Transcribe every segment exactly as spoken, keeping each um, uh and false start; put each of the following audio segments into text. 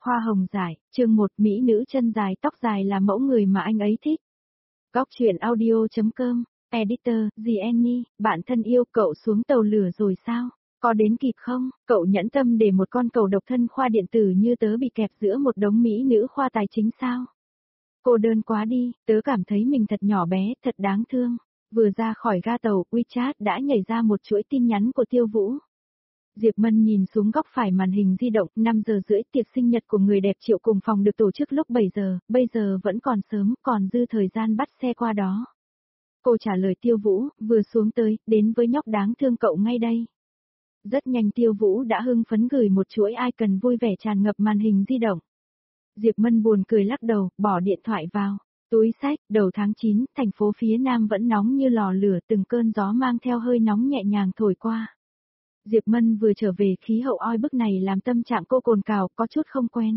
Hoa hồng giải, chương một Mỹ nữ chân dài tóc dài là mẫu người mà anh ấy thích. Góc truyện audio.com, Editor, Jenny, bạn thân yêu, cậu xuống tàu lửa rồi sao? Có đến kịp không? Cậu nhẫn tâm để một con cầu độc thân khoa điện tử như tớ bị kẹp giữa một đống Mỹ nữ khoa tài chính sao? Cô đơn quá đi, tớ cảm thấy mình thật nhỏ bé, thật đáng thương. Vừa ra khỏi ga tàu, WeChat đã nhảy ra một chuỗi tin nhắn của Tiêu Vũ. Diệp Mân nhìn xuống góc phải màn hình di động, năm giờ rưỡi tiệc sinh nhật của người đẹp Triệu cùng phòng được tổ chức lúc bảy giờ, bây giờ vẫn còn sớm, còn dư thời gian bắt xe qua đó. Cô trả lời Tiêu Vũ, vừa xuống tới, đến với nhóc đáng thương cậu ngay đây. Rất nhanh Tiêu Vũ đã hưng phấn gửi một chuỗi icon vui vẻ tràn ngập màn hình di động. Diệp Mân buồn cười lắc đầu, bỏ điện thoại vào. Túi xách, đầu tháng chín, thành phố phía Nam vẫn nóng như lò lửa, từng cơn gió mang theo hơi nóng nhẹ nhàng thổi qua. Diệp Mân vừa trở về, khí hậu oi bức này làm tâm trạng cô cồn cào, có chút không quen.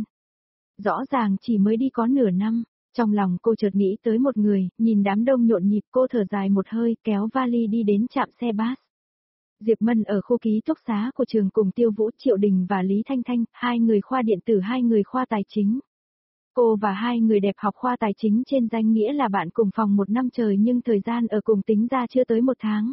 Rõ ràng chỉ mới đi có nửa năm, trong lòng cô chợt nghĩ tới một người, nhìn đám đông nhộn nhịp cô thở dài một hơi, kéo vali đi đến trạm xe bus. Diệp Mân ở khu ký túc xá của trường cùng Tiêu Vũ, Triệu Đình và Lý Thanh Thanh, hai người khoa điện tử, hai người khoa tài chính. Cô và hai người đẹp học khoa tài chính trên danh nghĩa là bạn cùng phòng một năm trời, nhưng thời gian ở cùng tính ra chưa tới một tháng.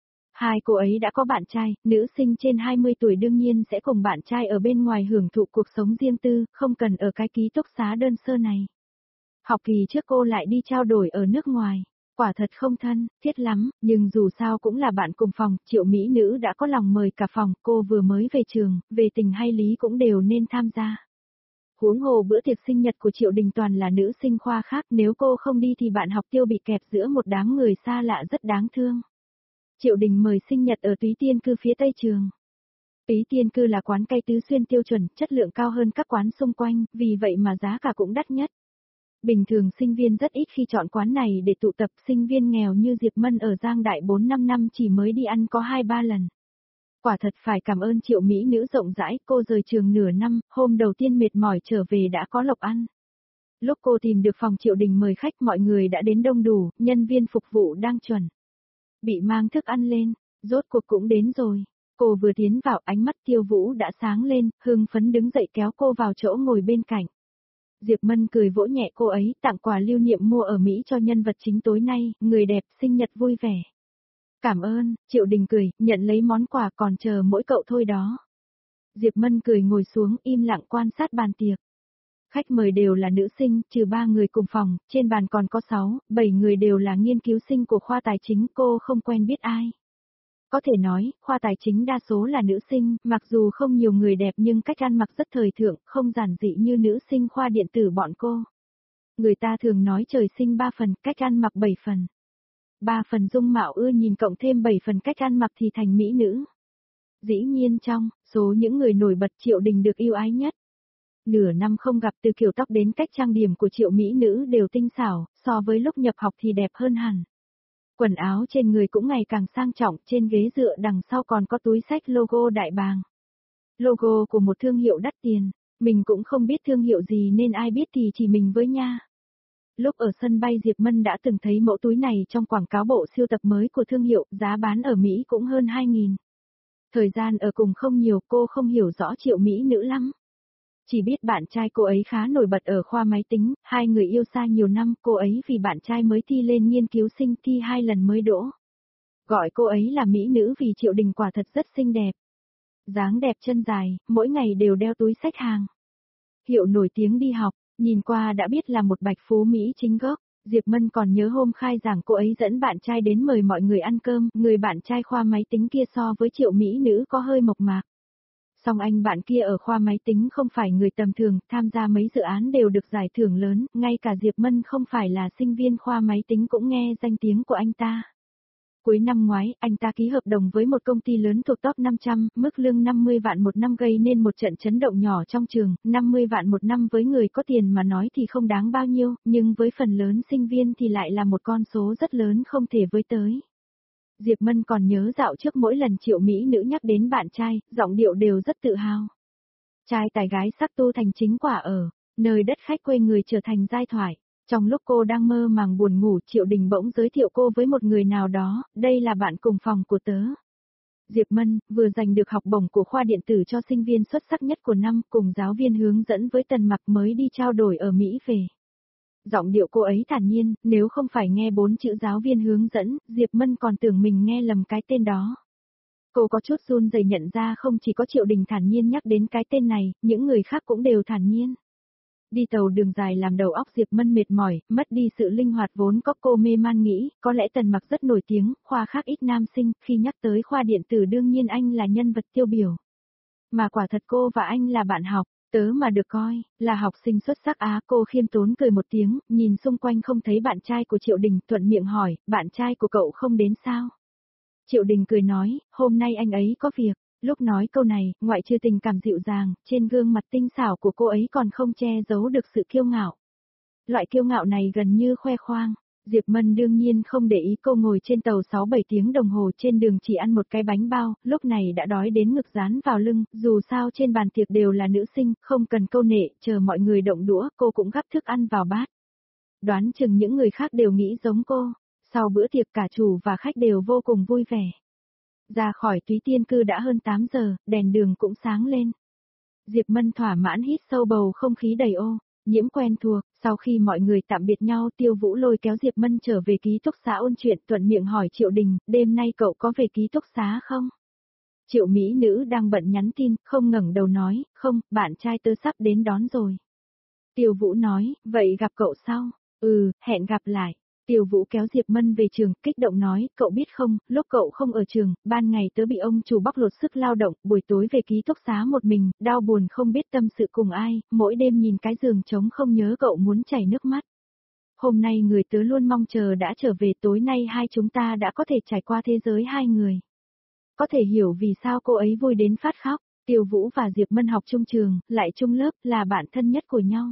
Hai cô ấy đã có bạn trai, nữ sinh trên hai mươi tuổi đương nhiên sẽ cùng bạn trai ở bên ngoài hưởng thụ cuộc sống riêng tư, không cần ở cái ký túc xá đơn sơ này. Học kỳ trước cô lại đi trao đổi ở nước ngoài, quả thật không thân, thiết lắm, nhưng dù sao cũng là bạn cùng phòng, Triệu mỹ nữ đã có lòng mời cả phòng, cô vừa mới về trường, về tình hay lý cũng đều nên tham gia. Huống hồ bữa tiệc sinh nhật của Triệu Đình toàn là nữ sinh khoa khác, nếu cô không đi thì bạn học Tiêu bị kẹp giữa một đám người xa lạ rất đáng thương. Triệu Đình mời sinh nhật ở Túy Tiên Cư phía Tây trường. Túy Tiên Cư là quán cay tứ xuyên tiêu chuẩn, chất lượng cao hơn các quán xung quanh, vì vậy mà giá cả cũng đắt nhất. Bình thường sinh viên rất ít khi chọn quán này để tụ tập, sinh viên nghèo như Diệp Mân ở Giang Đại bốn năm năm chỉ mới đi ăn có hai ba lần. Quả thật phải cảm ơn Triệu mỹ nữ rộng rãi, cô rời trường nửa năm, hôm đầu tiên mệt mỏi trở về đã có lộc ăn. Lúc cô tìm được phòng Triệu Đình mời khách, mọi người đã đến đông đủ, nhân viên phục vụ đang chuẩn bị mang thức ăn lên, rốt cuộc cũng đến rồi. Cô vừa tiến vào, ánh mắt Tiêu Vũ đã sáng lên, hưng phấn đứng dậy kéo cô vào chỗ ngồi bên cạnh. Diệp Mân cười vỗ nhẹ cô ấy, tặng quà lưu niệm mua ở Mỹ cho nhân vật chính tối nay, người đẹp sinh nhật vui vẻ. Cảm ơn, Triệu Đình cười, nhận lấy món quà, còn chờ mỗi cậu thôi đó. Diệp Mân cười ngồi xuống, im lặng quan sát bàn tiệc. Khách mời đều là nữ sinh, trừ ba người cùng phòng, trên bàn còn có sáu, bảy người đều là nghiên cứu sinh của khoa tài chính, cô không quen biết ai. Có thể nói, khoa tài chính đa số là nữ sinh, mặc dù không nhiều người đẹp nhưng cách ăn mặc rất thời thượng, không giản dị như nữ sinh khoa điện tử bọn cô. Người ta thường nói trời sinh ba phần, cách ăn mặc bảy phần. Ba phần dung mạo ưa nhìn cộng thêm bảy phần cách ăn mặc thì thành mỹ nữ. Dĩ nhiên trong số những người nổi bật, Triệu Đình được yêu ái nhất. Nửa năm không gặp, từ kiểu tóc đến cách trang điểm của Triệu mỹ nữ đều tinh xảo, so với lúc nhập học thì đẹp hơn hẳn. Quần áo trên người cũng ngày càng sang trọng, trên ghế dựa đằng sau còn có túi xách logo đại bàng. Logo của một thương hiệu đắt tiền, mình cũng không biết thương hiệu gì nên ai biết thì chỉ mình với nha. Lúc ở sân bay Diệp Mân đã từng thấy mẫu túi này trong quảng cáo bộ siêu tập mới của thương hiệu, giá bán ở Mỹ cũng hơn hai nghìn. Thời gian ở cùng không nhiều, cô không hiểu rõ Triệu mỹ nữ lắm. Chỉ biết bạn trai cô ấy khá nổi bật ở khoa máy tính, hai người yêu xa nhiều năm, cô ấy vì bạn trai mới thi lên nghiên cứu sinh, thi hai lần mới đỗ. Gọi cô ấy là mỹ nữ vì Triệu Đình quả thật rất xinh đẹp. Dáng đẹp chân dài, mỗi ngày đều đeo túi xách hàng. Hiệu nổi tiếng đi học, nhìn qua đã biết là một bạch phú Mỹ chính gốc. Diệp Mân còn nhớ hôm khai giảng cô ấy dẫn bạn trai đến mời mọi người ăn cơm, người bạn trai khoa máy tính kia so với Triệu mỹ nữ có hơi mộc mạc. Song anh bạn kia ở khoa máy tính không phải người tầm thường, tham gia mấy dự án đều được giải thưởng lớn, ngay cả Diệp Mân không phải là sinh viên khoa máy tính cũng nghe danh tiếng của anh ta. Cuối năm ngoái, anh ta ký hợp đồng với một công ty lớn thuộc top năm trăm, mức lương năm mươi vạn một năm gây nên một trận chấn động nhỏ trong trường, năm mươi vạn một năm với người có tiền mà nói thì không đáng bao nhiêu, nhưng với phần lớn sinh viên thì lại là một con số rất lớn không thể với tới. Diệp Mân còn nhớ dạo trước mỗi lần Triệu mỹ nữ nhắc đến bạn trai, giọng điệu đều rất tự hào. Trai tài gái sắc tu thành chính quả ở, nơi đất khách quê người trở thành giai thoại. Trong lúc cô đang mơ màng buồn ngủ, Triệu Đình bỗng giới thiệu cô với một người nào đó, đây là bạn cùng phòng của tớ. Diệp Mân, vừa giành được học bổng của khoa điện tử cho sinh viên xuất sắc nhất của năm, cùng giáo viên hướng dẫn với Tần Mặc mới đi trao đổi ở Mỹ về. Giọng điệu cô ấy thản nhiên, nếu không phải nghe bốn chữ giáo viên hướng dẫn, Diệp Mân còn tưởng mình nghe lầm cái tên đó. Cô có chút run rẩy nhận ra không chỉ có Triệu Đình thản nhiên nhắc đến cái tên này, những người khác cũng đều thản nhiên. Đi tàu đường dài làm đầu óc Diệp Mân mệt mỏi, mất đi sự linh hoạt vốn có, cô mê man nghĩ, có lẽ Tần Mặc rất nổi tiếng, khoa khác ít nam sinh, khi nhắc tới khoa điện tử đương nhiên anh là nhân vật tiêu biểu. Mà quả thật cô và anh là bạn học, tớ mà được coi, là học sinh xuất sắc á, cô khiêm tốn cười một tiếng, nhìn xung quanh không thấy bạn trai của Triệu Đình, thuận miệng hỏi, bạn trai của cậu không đến sao? Triệu Đình cười nói, hôm nay anh ấy có việc. Lúc nói câu này, ngoại trừ tình cảm dịu dàng, trên gương mặt tinh xảo của cô ấy còn không che giấu được sự kiêu ngạo. Loại kiêu ngạo này gần như khoe khoang. Diệp Mân đương nhiên không để ý cô ngồi trên tàu sáu bảy tiếng đồng hồ trên đường chỉ ăn một cái bánh bao, lúc này đã đói đến ngực dán vào lưng, dù sao trên bàn tiệc đều là nữ sinh, không cần câu nệ, chờ mọi người động đũa, cô cũng gắp thức ăn vào bát. Đoán chừng những người khác đều nghĩ giống cô, sau bữa tiệc cả chủ và khách đều vô cùng vui vẻ. Ra khỏi Túy Tiên Cư đã hơn tám giờ, đèn đường cũng sáng lên. Diệp Mân thỏa mãn hít sâu bầu không khí đầy ô, nhiễm quen thuộc, sau khi mọi người tạm biệt nhau Tiêu Vũ lôi kéo Diệp Mân trở về ký túc xá ôn chuyện thuận miệng hỏi Triệu Đình, đêm nay cậu có về ký túc xá không? Triệu Mỹ nữ đang bận nhắn tin, không ngẩng đầu nói, không, bạn trai tớ sắp đến đón rồi. Tiêu Vũ nói, vậy gặp cậu sau, ừ, hẹn gặp lại. Tiêu Vũ kéo Diệp Mân về trường, kích động nói, cậu biết không, lúc cậu không ở trường, ban ngày tớ bị ông chủ bóc lột sức lao động, buổi tối về ký túc xá một mình, đau buồn không biết tâm sự cùng ai, mỗi đêm nhìn cái giường trống không nhớ cậu muốn chảy nước mắt. Hôm nay người tớ luôn mong chờ đã trở về, tối nay hai chúng ta đã có thể trải qua thế giới hai người. Có thể hiểu vì sao cô ấy vui đến phát khóc, Tiêu Vũ và Diệp Mân học chung trường, lại chung lớp, là bạn thân nhất của nhau.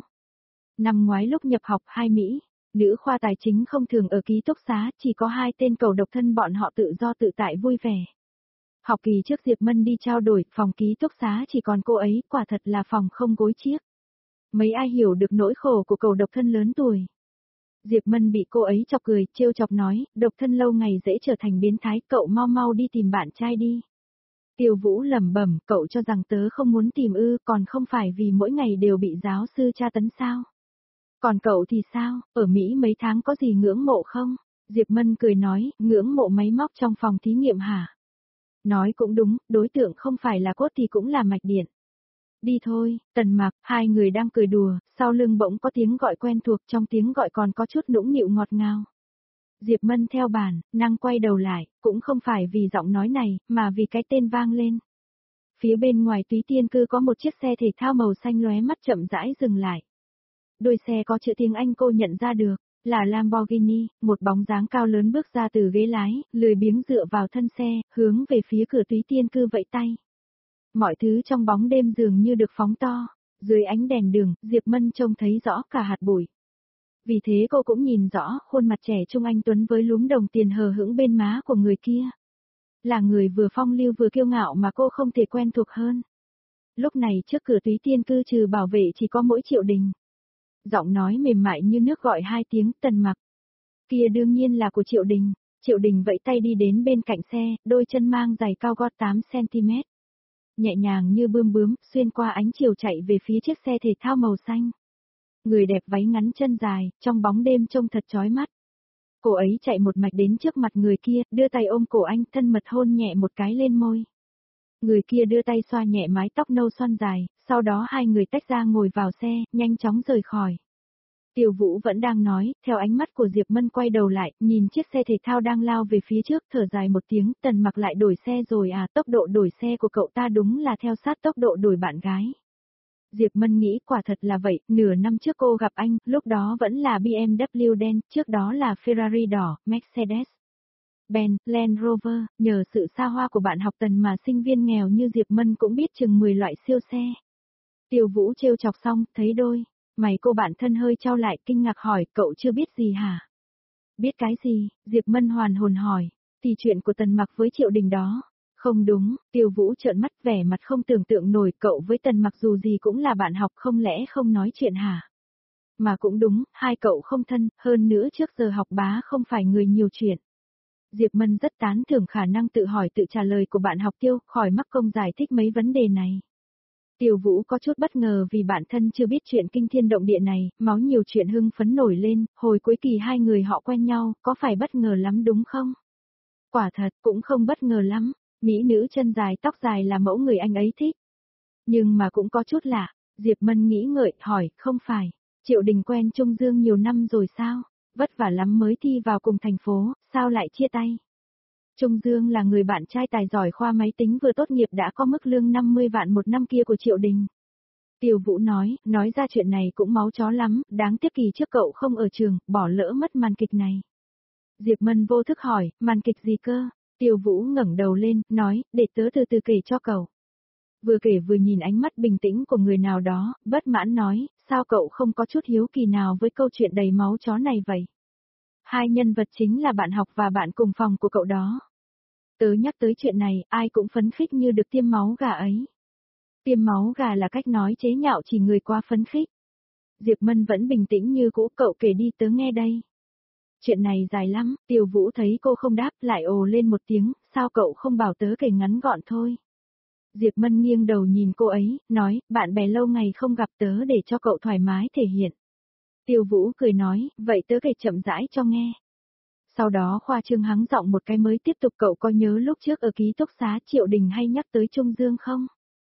Năm ngoái lúc nhập học hai Mỹ, nữ khoa tài chính không thường ở ký túc xá, chỉ có hai tên cầu độc thân bọn họ tự do tự tại vui vẻ. Học kỳ trước Diệp Mân đi trao đổi, phòng ký túc xá chỉ còn cô ấy, quả thật là phòng không gối chiếc. Mấy ai hiểu được nỗi khổ của cầu độc thân lớn tuổi. Diệp Mân bị cô ấy chọc cười, trêu chọc nói, độc thân lâu ngày dễ trở thành biến thái, cậu mau mau đi tìm bạn trai đi. Tiêu Vũ lẩm bẩm, cậu cho rằng tớ không muốn tìm ư, còn không phải vì mỗi ngày đều bị giáo sư tra tấn sao? Còn cậu thì sao, ở Mỹ mấy tháng có gì ngưỡng mộ không? Diệp Mân cười nói, ngưỡng mộ máy móc trong phòng thí nghiệm hả? Nói cũng đúng, đối tượng không phải là cốt thì cũng là mạch điện. Đi thôi, Tần Mặc, hai người đang cười đùa, sau lưng bỗng có tiếng gọi quen thuộc, trong tiếng gọi còn có chút nũng nịu ngọt ngào. Diệp Mân theo bản, năng quay đầu lại, cũng không phải vì giọng nói này, mà vì cái tên vang lên. Phía bên ngoài Túy Tiên Cư có một chiếc xe thể thao màu xanh lóe mắt chậm rãi dừng lại. Đôi xe có chữ tiếng Anh cô nhận ra được, là Lamborghini, một bóng dáng cao lớn bước ra từ ghế lái, lười biếng dựa vào thân xe, hướng về phía cửa Túy Tiên Cư vẫy tay. Mọi thứ trong bóng đêm dường như được phóng to, dưới ánh đèn đường, Diệp Mân trông thấy rõ cả hạt bụi. Vì thế cô cũng nhìn rõ khuôn mặt trẻ trung anh tuấn với lúm đồng tiền hờ hững bên má của người kia. Là người vừa phong lưu vừa kiêu ngạo mà cô không thể quen thuộc hơn. Lúc này trước cửa Túy Tiên Cư trừ bảo vệ chỉ có mỗi Triệu Đình. Giọng nói mềm mại như nước gọi hai tiếng, Tần Mặc. Kia đương nhiên là của Triệu Đình. Triệu Đình vẫy tay đi đến bên cạnh xe, đôi chân mang giày cao gót tám xăng ti mét. Nhẹ nhàng như bươm bướm, xuyên qua ánh chiều chạy về phía chiếc xe thể thao màu xanh. Người đẹp váy ngắn chân dài, trong bóng đêm trông thật chói mắt. Cô ấy chạy một mạch đến trước mặt người kia, đưa tay ôm cổ anh, thân mật hôn nhẹ một cái lên môi. Người kia đưa tay xoa nhẹ mái tóc nâu xoăn dài, sau đó hai người tách ra ngồi vào xe, nhanh chóng rời khỏi. Tiêu Vũ vẫn đang nói, theo ánh mắt của Diệp Mân quay đầu lại, nhìn chiếc xe thể thao đang lao về phía trước, thở dài một tiếng, Tần Mặc lại đổi xe rồi à, tốc độ đổi xe của cậu ta đúng là theo sát tốc độ đổi bạn gái. Diệp Mân nghĩ quả thật là vậy, nửa năm trước cô gặp anh, lúc đó vẫn là bê em vê đen, trước đó là Ferrari đỏ, Mercedes Benz, Land Rover, nhờ sự xa hoa của bạn học Tần mà sinh viên nghèo như Diệp Mân cũng biết chừng mười loại siêu xe. Tiêu Vũ trêu chọc xong, thấy đôi mày cô bạn thân hơi trao lại, kinh ngạc hỏi, cậu chưa biết gì hả? Biết cái gì? Diệp Mân hoàn hồn hỏi, thì chuyện của Tần Mặc với Triệu Đình đó. Không đúng, Tiêu Vũ trợn mắt vẻ mặt không tưởng tượng nổi, cậu với Tần Mặc dù gì cũng là bạn học, không lẽ không nói chuyện hả? Mà cũng đúng, hai cậu không thân, hơn nữa trước giờ học bá không phải người nhiều chuyện. Diệp Mân rất tán thưởng khả năng tự hỏi tự trả lời của bạn học Tiêu, khỏi mắc công giải thích mấy vấn đề này. Tiêu Vũ có chút bất ngờ vì bản thân chưa biết chuyện kinh thiên động địa này, máu nhiều chuyện hưng phấn nổi lên, hồi cuối kỳ hai người họ quen nhau, có phải bất ngờ lắm đúng không? Quả thật, cũng không bất ngờ lắm, mỹ nữ chân dài tóc dài là mẫu người anh ấy thích. Nhưng mà cũng có chút lạ, Diệp Mân nghĩ ngợi, hỏi, không phải, Triệu Đình quen Trung Dương nhiều năm rồi sao? Vất vả lắm mới thi vào cùng thành phố, sao lại chia tay? Trung Dương là người bạn trai tài giỏi khoa máy tính vừa tốt nghiệp đã có mức lương năm mươi vạn một năm kia của Triệu Đình. Tiêu Vũ nói, nói ra chuyện này cũng máu chó lắm, đáng tiếc kỳ trước cậu không ở trường, bỏ lỡ mất màn kịch này. Diệp Mân vô thức hỏi, màn kịch gì cơ? Tiêu Vũ ngẩng đầu lên, nói, để tớ từ từ kể cho cậu. Vừa kể vừa nhìn ánh mắt bình tĩnh của người nào đó, bất mãn nói, sao cậu không có chút hiếu kỳ nào với câu chuyện đầy máu chó này vậy? Hai nhân vật chính là bạn học và bạn cùng phòng của cậu đó. Tớ nhắc tới chuyện này, ai cũng phấn khích như được tiêm máu gà ấy. Tiêm máu gà là cách nói chế nhạo chỉ người quá phấn khích. Diệp Mân vẫn bình tĩnh như cũ, cậu kể đi tớ nghe đây. Chuyện này dài lắm, Tiêu Vũ thấy cô không đáp lại ồ lên một tiếng, sao cậu không bảo tớ kể ngắn gọn thôi. Diệp Mân nghiêng đầu nhìn cô ấy, nói, bạn bè lâu ngày không gặp tớ để cho cậu thoải mái thể hiện. Tiêu Vũ cười nói, vậy tớ kể chậm rãi cho nghe. Sau đó khoa trương hắng giọng một cái mới tiếp tục, cậu có nhớ lúc trước ở ký túc xá Triệu Đình hay nhắc tới Trung Dương không?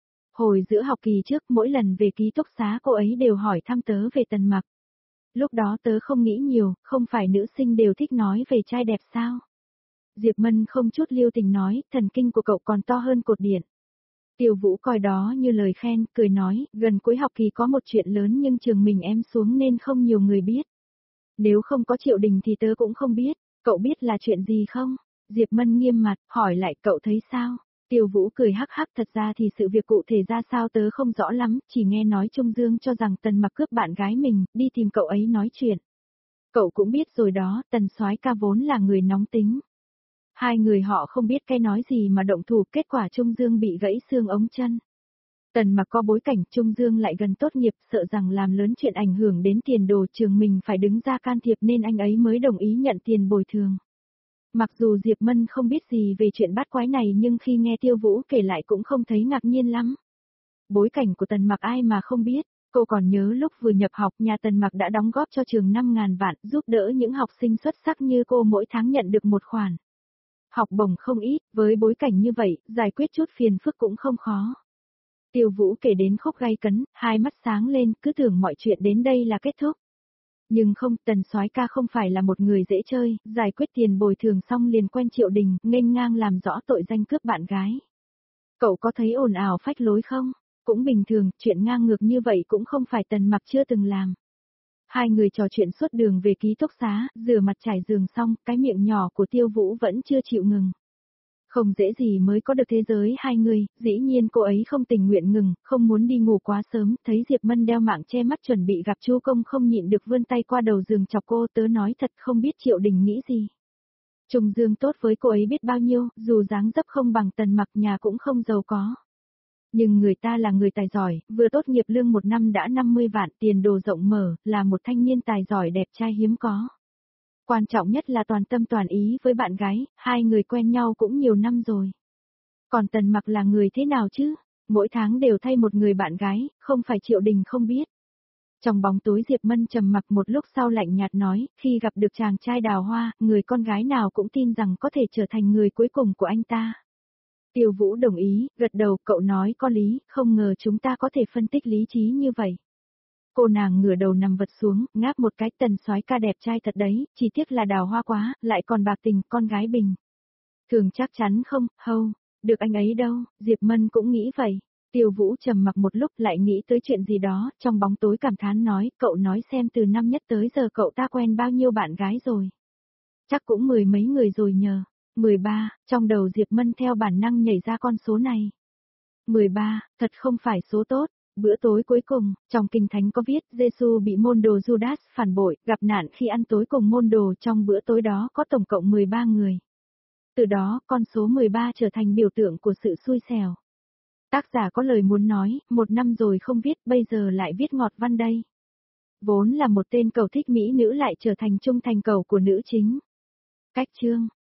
Hồi giữa học kỳ trước mỗi lần về ký túc xá cô ấy đều hỏi thăm tớ về Tần Mặc. Lúc đó tớ không nghĩ nhiều, không phải nữ sinh đều thích nói về trai đẹp sao? Diệp Mân không chút lưu tình nói, thần kinh của cậu còn to hơn cột điện. Tiêu Vũ coi đó như lời khen, cười nói, gần cuối học kỳ có một chuyện lớn nhưng trường mình em xuống nên không nhiều người biết. Nếu không có Triệu Đình thì tớ cũng không biết, cậu biết là chuyện gì không? Diệp Mân nghiêm mặt, hỏi lại cậu thấy sao? Tiêu Vũ cười hắc hắc, thật ra thì sự việc cụ thể ra sao tớ không rõ lắm, chỉ nghe nói Trung Dương cho rằng Tần Mặc cướp bạn gái mình, đi tìm cậu ấy nói chuyện. Cậu cũng biết rồi đó, Tần soái ca vốn là người nóng tính. Hai người họ không biết cái nói gì mà động thủ, kết quả Trung Dương bị gãy xương ống chân. Tần Mặc có bối cảnh, Trung Dương lại gần tốt nghiệp, sợ rằng làm lớn chuyện ảnh hưởng đến tiền đồ trường mình phải đứng ra can thiệp nên anh ấy mới đồng ý nhận tiền bồi thường. Mặc dù Diệp Mân không biết gì về chuyện bắt quái này nhưng khi nghe Tiêu Vũ kể lại cũng không thấy ngạc nhiên lắm. Bối cảnh của Tần Mặc ai mà không biết, cô còn nhớ lúc vừa nhập học nhà Tần Mặc đã đóng góp cho trường năm ngàn vạn giúp đỡ những học sinh xuất sắc như cô mỗi tháng nhận được một khoản học bổng không ít, với bối cảnh như vậy, giải quyết chút phiền phức cũng không khó. Tiêu Vũ kể đến khúc gay cấn, hai mắt sáng lên, cứ tưởng mọi chuyện đến đây là kết thúc. Nhưng không, Tần soái ca không phải là một người dễ chơi, giải quyết tiền bồi thường xong liền quen Triệu Đình, nghênh ngang làm rõ tội danh cướp bạn gái. Cậu có thấy ồn ào phách lối không? Cũng bình thường, chuyện ngang ngược như vậy cũng không phải Tần Mặc chưa từng làm. Hai người trò chuyện suốt đường về ký túc xá, rửa mặt trải giường xong, cái miệng nhỏ của Tiêu Vũ vẫn chưa chịu ngừng. Không dễ gì mới có được thế giới hai người, dĩ nhiên cô ấy không tình nguyện ngừng, không muốn đi ngủ quá sớm, thấy Diệp Mân đeo mạng che mắt chuẩn bị gặp Chu Công không nhịn được vươn tay qua đầu giường chọc cô, tớ nói thật không biết Triệu Đình nghĩ gì. Trung Dương tốt với cô ấy biết bao nhiêu, dù dáng dấp không bằng Tần Mặc, nhà cũng không giàu có. Nhưng người ta là người tài giỏi, vừa tốt nghiệp lương một năm đã năm mươi vạn, tiền đồ rộng mở, là một thanh niên tài giỏi đẹp trai hiếm có. Quan trọng nhất là toàn tâm toàn ý với bạn gái, hai người quen nhau cũng nhiều năm rồi. Còn Tần Mặc là người thế nào chứ? Mỗi tháng đều thay một người bạn gái, không phải Triệu Đình không biết. Trong bóng tối Diệp Mân trầm mặc một lúc sau lạnh nhạt nói, khi gặp được chàng trai đào hoa, người con gái nào cũng tin rằng có thể trở thành người cuối cùng của anh ta. Tiêu Vũ đồng ý, gật đầu, cậu nói có lý, không ngờ chúng ta có thể phân tích lý trí như vậy. Cô nàng ngửa đầu nằm vật xuống, ngáp một cái, Tần soái ca đẹp trai thật đấy, chỉ tiếc là đào hoa quá, lại còn bạc tình, con gái bình. Thường chắc chắn không, hâu, được anh ấy đâu, Diệp Mân cũng nghĩ vậy. Tiêu Vũ trầm mặc một lúc lại nghĩ tới chuyện gì đó, trong bóng tối cảm thán nói, cậu nói xem từ năm nhất tới giờ cậu ta quen bao nhiêu bạn gái rồi. Chắc cũng mười mấy người rồi nhờ. mười ba, trong đầu Diệp Mân theo bản năng nhảy ra con số này. mười ba, thật không phải số tốt. Bữa tối cuối cùng, trong kinh thánh có viết, Giêsu bị môn đồ Judas phản bội, gặp nạn khi ăn tối cùng môn đồ, trong bữa tối đó có tổng cộng mười ba người. Từ đó, con số mười ba trở thành biểu tượng của sự xui xẻo. Tác giả có lời muốn nói, một năm rồi không viết, bây giờ lại viết ngọt văn đây. Vốn là một tên cầu thích mỹ nữ lại trở thành trung thành cầu của nữ chính. Cách chương